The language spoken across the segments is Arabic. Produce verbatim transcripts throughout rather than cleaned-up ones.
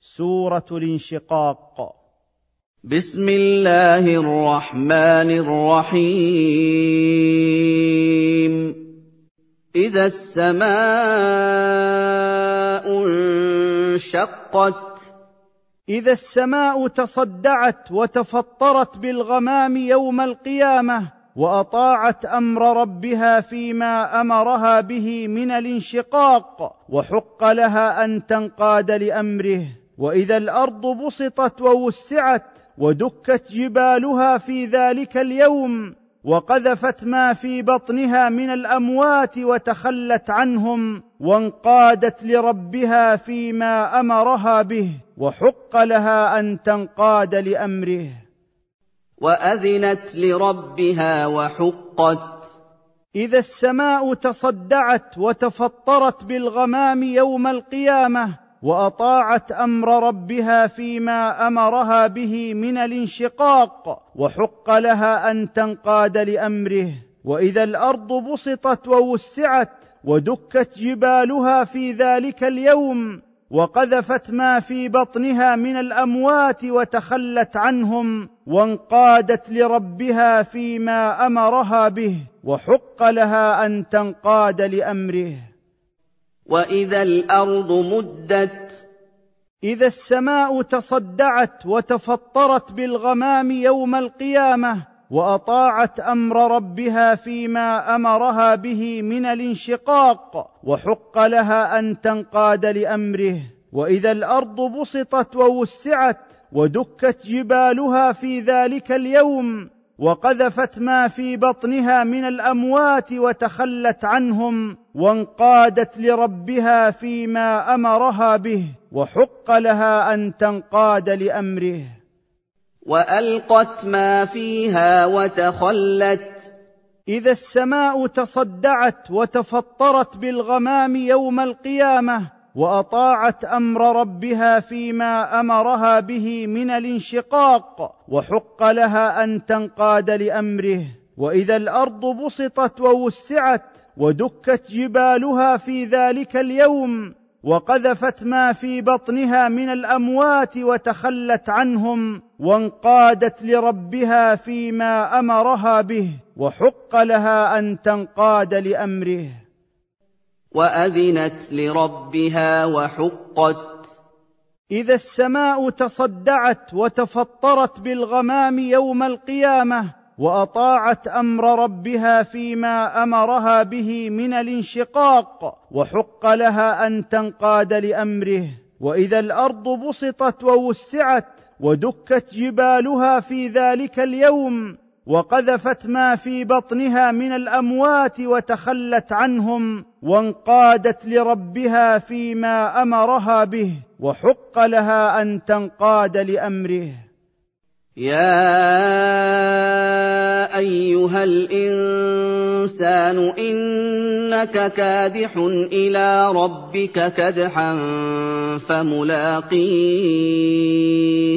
سورة الانشقاق. بسم الله الرحمن الرحيم. إذا السماء انشقت. إذا السماء تصدعت وتفطرت بالغمام يوم القيامة وأطاعت أمر ربها فيما أمرها به من الانشقاق، وحق لها أن تنقاد لأمره. وإذا الأرض بسطت ووسعت ودكت جبالها في ذلك اليوم، وقذفت ما في بطنها من الأموات وتخلت عنهم، وانقادت لربها فيما أمرها به، وحق لها أن تنقاد لأمره. وأذنت لربها وحقت. إذا السماء تصدعت وتفطرت بالغمام يوم القيامة وأطاعت أمر ربها فيما أمرها به من الانشقاق، وحق لها أن تنقاد لأمره. وإذا الأرض بسطت ووسعت ودكت جبالها في ذلك اليوم، وقذفت ما في بطنها من الأموات وتخلت عنهم، وانقادت لربها فيما أمرها به، وحق لها أن تنقاد لأمره. وإذا الأرض مدت. إذا السماء تصدعت وتفطرت بالغمام يوم القيامة وأطاعت أمر ربها فيما أمرها به من الانشقاق، وحق لها أن تنقاد لأمره. وإذا الأرض بسطت ووسعت ودكت جبالها في ذلك اليوم، وقذفت ما في بطنها من الأموات وتخلت عنهم، وانقادت لربها فيما أمرها به، وحق لها أن تنقاد لأمره. وألقت ما فيها وتخلت. إذا السماء تصدعت وتفطرت بالغمام يوم القيامة وأطاعت أمر ربها فيما أمرها به من الانشقاق، وحق لها أن تنقاد لأمره. وإذا الأرض بسطت ووسعت ودكت جبالها في ذلك اليوم، وقذفت ما في بطنها من الأموات وتخلت عنهم، وانقادت لربها فيما أمرها به، وحق لها أن تنقاد لأمره. وأذنت لربها وحقت. إذا السماء تصدعت وتفطرت بالغمام يوم القيامة وأطاعت أمر ربها فيما أمرها به من الانشقاق، وحق لها أن تنقاد لأمره. وإذا الأرض بسطت ووسعت ودكت جبالها في ذلك اليوم، وقذفت ما في بطنها من الأموات وتخلت عنهم، وانقادت لربها فيما أمرها به، وحق لها أن تنقاد لأمره. يا أيها الإنسان إنك كادح إلى ربك كدحا فملاقيه.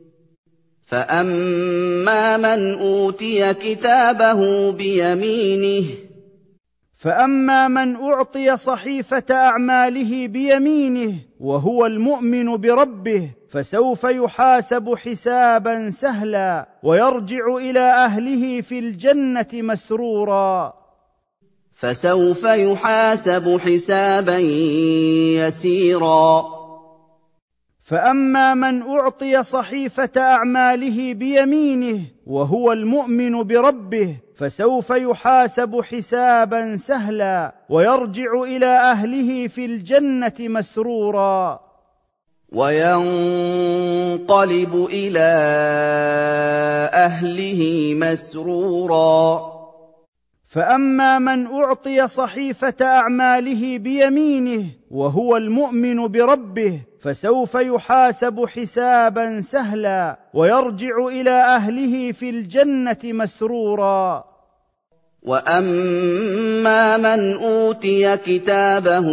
فأما من أوتي كتابه بيمينه. فأما من أعطي صحيفة أعماله بيمينه وهو المؤمن بربه فسوف يحاسب حسابا سهلا ويرجع إلى أهله في الجنة مسرورا. فسوف يحاسب حسابا يسيرا. فأما من أعطي صحيفة أعماله بيمينه وهو المؤمن بربه فسوف يحاسب حسابا سهلا ويرجع إلى أهله في الجنة مسرورا. وينقلب إلى أهله مسرورا. فأما من أعطي صحيفة أعماله بيمينه وهو المؤمن بربه فسوف يحاسب حسابا سهلا ويرجع إلى أهله في الجنة مسرورا. وأما من أوتي كتابه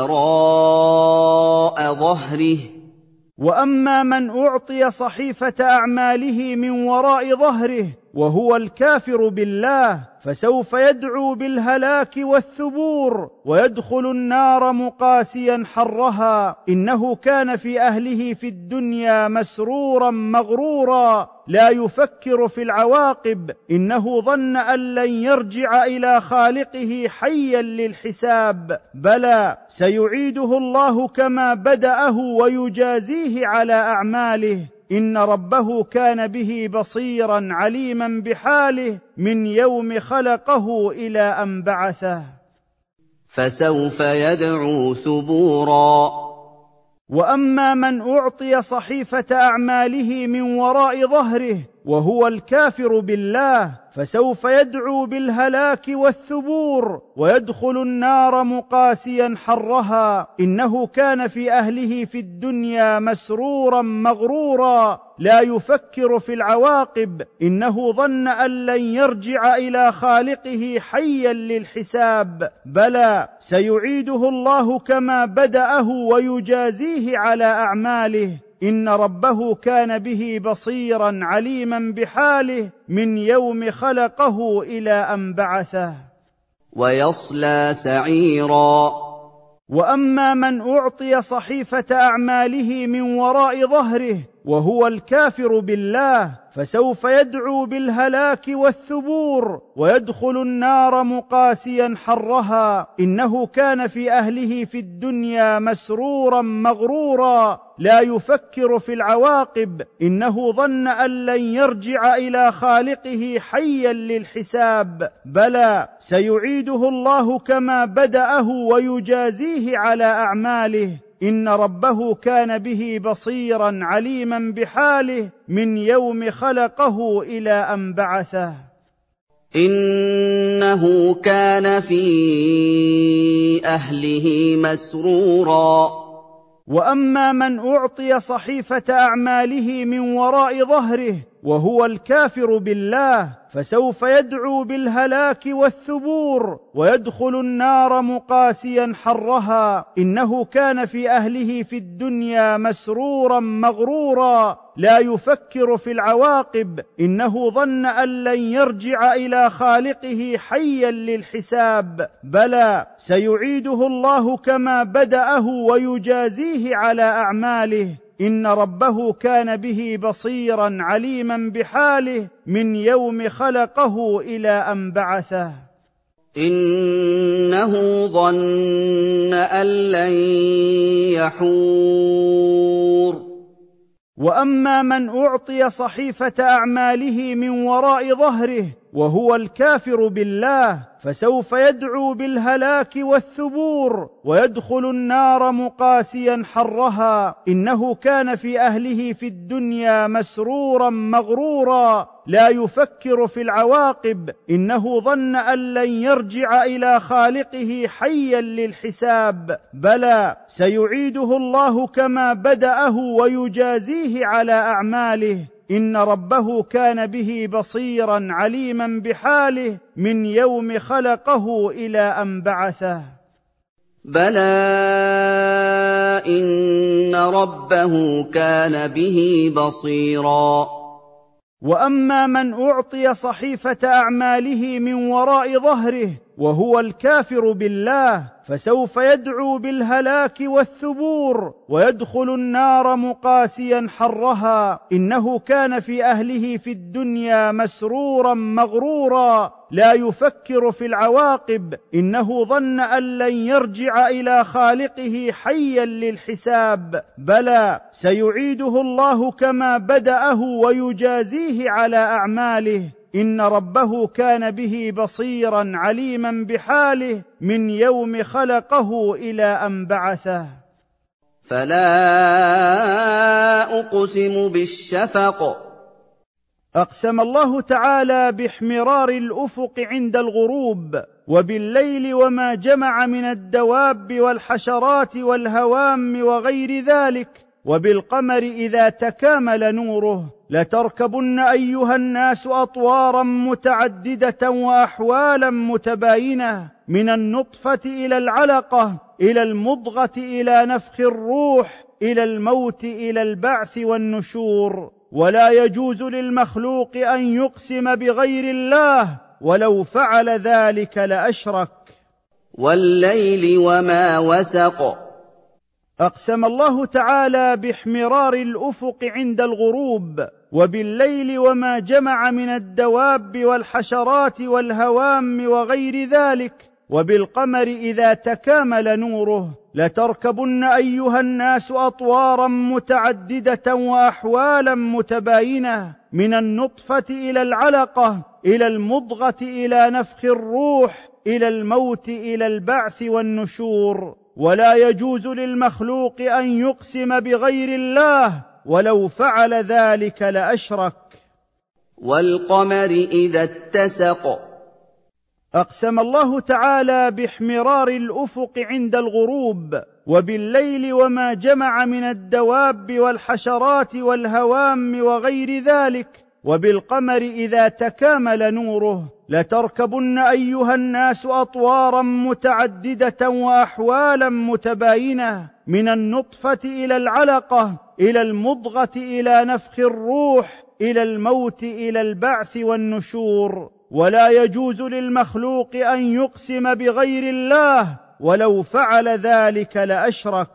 وراء ظهره. وأما من أعطي صحيفة أعماله من وراء ظهره وهو الكافر بالله فسوف يدعو بالهلاك والثبور ويدخل النار مقاسيا حرها، إنه كان في أهله في الدنيا مسرورا مغرورا لا يفكر في العواقب، إنه ظن أن لن يرجع إلى خالقه حيا للحساب. بلى سيعيده الله كما بدأه ويجازيه على أعماله، إن ربه كان به بصيرا عليما بحاله من يوم خلقه إلى أن بعثه. فسوف يدعو ثبورا. وأما من أعطي صحيفة أعماله من وراء ظهره وهو الكافر بالله فسوف يدعو بالهلاك والثبور ويدخل النار مقاسيا حرها، إنه كان في أهله في الدنيا مسرورا مغرورا لا يفكر في العواقب، إنه ظن أن لن يرجع إلى خالقه حيا للحساب. بلى سيعيده الله كما بدأه ويجازيه على أعماله، إن ربه كان به بصيرا عليما بحاله من يوم خلقه إلى أن بعثه. ويصلى سعيرا. وأما من أعطي صحيفة أعماله من وراء ظهره وهو الكافر بالله فسوف يدعو بالهلاك والثبور ويدخل النار مقاسيا حرها، إنه كان في أهله في الدنيا مسرورا مغرورا لا يفكر في العواقب، إنه ظن أن لن يرجع إلى خالقه حيا للحساب. بلى سيعيده الله كما بدأه ويجازيه على أعماله، إن ربه كان به بصيرا عليما بحاله من يوم خلقه إلى أن بعثه. إنه كان في أهله مسرورا. وأما من أعطي صحيفة أعماله من وراء ظهره وهو الكافر بالله فسوف يدعو بالهلاك والثبور ويدخل النار مقاسيا حرها، إنه كان في أهله في الدنيا مسرورا مغرورا لا يفكر في العواقب، إنه ظن أن لن يرجع إلى خالقه حيا للحساب. بلى سيعيده الله كما بدأه ويجازيه على أعماله، إن ربه كان به بصيرا عليما بحاله من يوم خلقه إلى أن بعثه. إنه ظن أن لن يحور. وأما من أعطي صحيفة أعماله من وراء ظهره وهو الكافر بالله فسوف يدعو بالهلاك والثبور ويدخل النار مقاسيا حرها، إنه كان في أهله في الدنيا مسرورا مغرورا لا يفكر في العواقب، إنه ظن أن لن يرجع إلى خالقه حيا للحساب. بلى سيعيده الله كما بدأه ويجازيه على أعماله، إن ربه كان به بصيرا عليما بحاله من يوم خلقه إلى أن بعثه. بلى إن ربه كان به بصيرا. وأما من أعطي صحيفة أعماله من وراء ظهره وهو الكافر بالله فسوف يدعو بالهلاك والثبور ويدخل النار مقاسيا حرها، إنه كان في أهله في الدنيا مسرورا مغرورا لا يفكر في العواقب، إنه ظن أن لن يرجع إلى خالقه حيا للحساب. بلى سيعيده الله كما بدأه ويجازيه على أعماله، إن ربه كان به بصيرا عليما بحاله من يوم خلقه إلى أن بعثه. فلا أقسم بالشفق. أقسم الله تعالى باحمرار الأفق عند الغروب، وبالليل وما جمع من الدواب والحشرات والهوام وغير ذلك، وبالقمر إذا تكامل نوره. لتركبن أيها الناس أطوارا متعددة وأحوالا متباينة، من النطفة إلى العلقة إلى المضغة إلى نفخ الروح إلى الموت إلى البعث والنشور. ولا يجوز للمخلوق أن يقسم بغير الله، ولو فعل ذلك لأشرك. والليل وما وسق. أقسم الله تعالى باحمرار الأفق عند الغروب، وبالليل وما جمع من الدواب والحشرات والهوام وغير ذلك، وبالقمر إذا تكامل نوره. لتركبن أيها الناس أطوارا متعددة وأحوالا متباينة، من النطفة إلى العلقة، إلى المضغة، إلى نفخ الروح، إلى الموت، إلى البعث والنشور. ولا يجوز للمخلوق أن يقسم بغير الله، ولو فعل ذلك لأشرك. والقمر إذا اتسق. أقسم الله تعالى باحمرار الأفق عند الغروب، وبالليل وما جمع من الدواب والحشرات والهوام وغير ذلك، وبالقمر إذا تكامل نوره. لتركبن أيها الناس أطوارا متعددة وأحوالا متباينة، من النطفة إلى العلقة، إلى المضغة، إلى نفخ الروح، إلى الموت، إلى البعث والنشور. ولا يجوز للمخلوق أن يقسم بغير الله، ولو فعل ذلك لأشرك.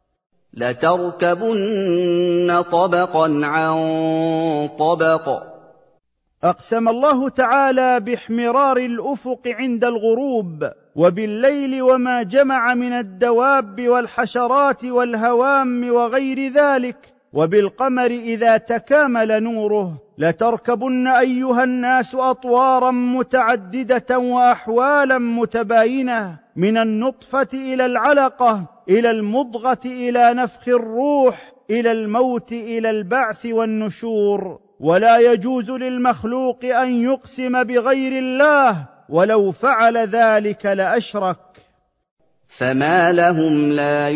لتركبن طبقا عن طبق. أقسم الله تعالى باحمرار الأفق عند الغروب، وبالليل وما جمع من الدواب والحشرات والهوام وغير ذلك، وبالقمر إذا تكامل نوره. لتركبن أيها الناس أطوارا متعددة وأحوالا متباينة، من النطفة إلى العلقة، إلى المضغة، إلى نفخ الروح، إلى الموت، إلى البعث والنشور. ولا يجوز للمخلوق أن يقسم بغير الله، ولو فعل ذلك لأشرك. فما لهم لا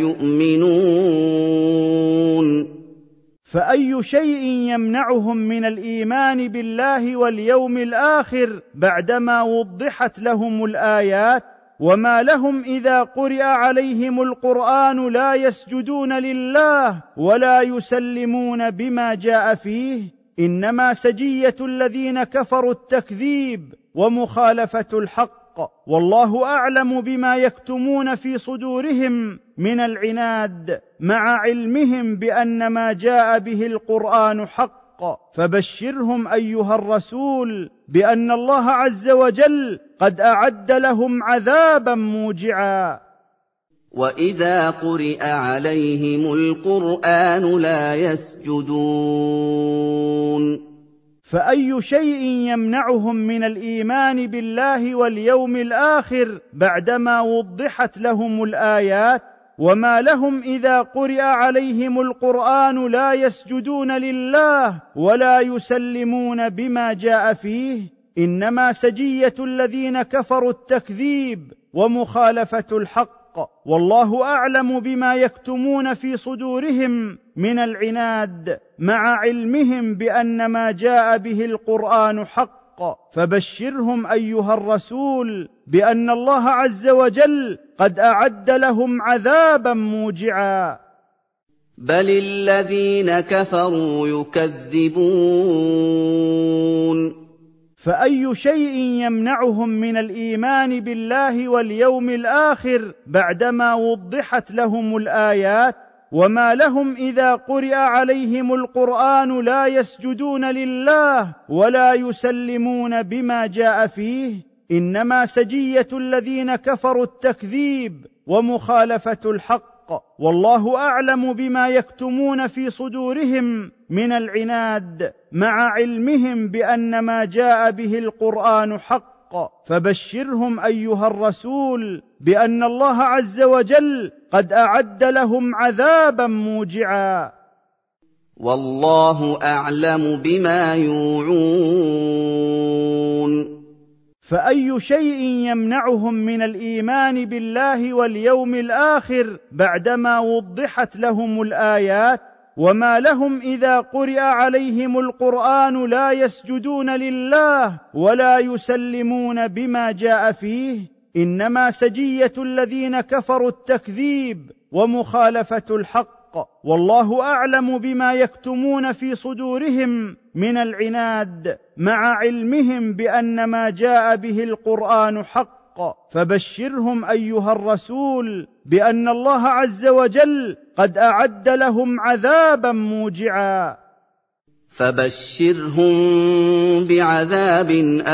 يؤمنون. فأي شيء يمنعهم من الإيمان بالله واليوم الآخر بعدما وضحت لهم الآيات؟ وما لهم إذا قرئ عليهم القرآن لا يسجدون لله ولا يسلمون بما جاء فيه؟ إنما سجية الذين كفروا التكذيب ومخالفة الحق، والله أعلم بما يكتمون في صدورهم من العناد، مع علمهم بأن ما جاء به القرآن حق. فبشرهم أيها الرسول بأن الله عز وجل قد أعد لهم عذابا موجعا. وإذا قرئ عليهم القرآن لا يسجدون. فأي شيء يمنعهم من الإيمان بالله واليوم الآخر بعدما وضحت لهم الآيات؟ وما لهم إذا قرئ عليهم القرآن لا يسجدون لله ولا يسلمون بما جاء فيه؟ إنما سجية الذين كفروا التكذيب ومخالفة الحق، والله أعلم بما يكتمون في صدورهم من العناد، مع علمهم بأن ما جاء به القرآن حق. فبشرهم أيها الرسول بأن الله عز وجل قد أعد لهم عذابا موجعا. بل الذين كفروا يكذبون. فأي شيء يمنعهم من الإيمان بالله واليوم الآخر بعدما وضحت لهم الآيات؟ وما لهم إذا قرئ عليهم القرآن لا يسجدون لله ولا يسلمون بما جاء فيه؟ إنما سجية الذين كفروا التكذيب ومخالفة الحق، والله أعلم بما يكتمون في صدورهم من العناد، مع علمهم بأن ما جاء به القرآن حق. فبشرهم أيها الرسول بأن الله عز وجل قد أعد لهم عذابا موجعا. والله أعلم بما يوعون. فأي شيء يمنعهم من الإيمان بالله واليوم الآخر بعدما وضحت لهم الآيات؟ وما لهم إذا قرئ عليهم القرآن لا يسجدون لله ولا يسلمون بما جاء فيه؟ إنما سجية الذين كفروا التكذيب ومخالفة الحق، والله اعلم بما يكتمون في صدورهم من العناد مع علمهم بان ما جاء به القرآن حق. فبشرهم ايها الرسول بان الله عز وجل قد اعد لهم عذابا موجعا. فبشرهم بعذاب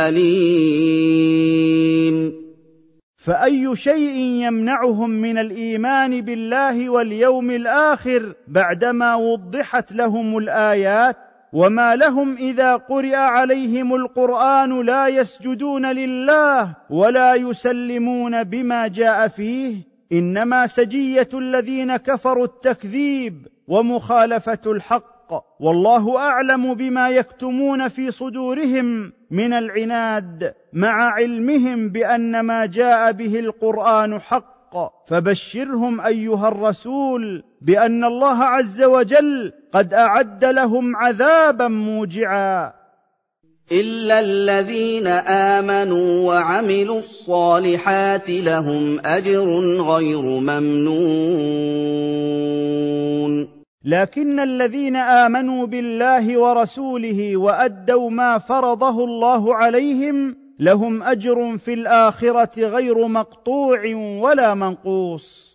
أليم. فأي شيء يمنعهم من الإيمان بالله واليوم الآخر بعدما وضحت لهم الآيات؟ وما لهم إذا قرئ عليهم القرآن لا يسجدون لله ولا يسلمون بما جاء فيه؟ إنما سجية الذين كفروا التكذيب ومخالفة الحق، والله أعلم بما يكتمون في صدورهم من العناد مع علمهم بأن ما جاء به القرآن حق. فبشرهم أيها الرسول بأن الله عز وجل قد أعد لهم عذابا موجعا. إلا الذين آمنوا وعملوا الصالحات لهم أجر غير ممنون. لكن الذين آمنوا بالله ورسوله وأدوا ما فرضه الله عليهم لهم أجر في الآخرة غير مقطوع ولا منقوص.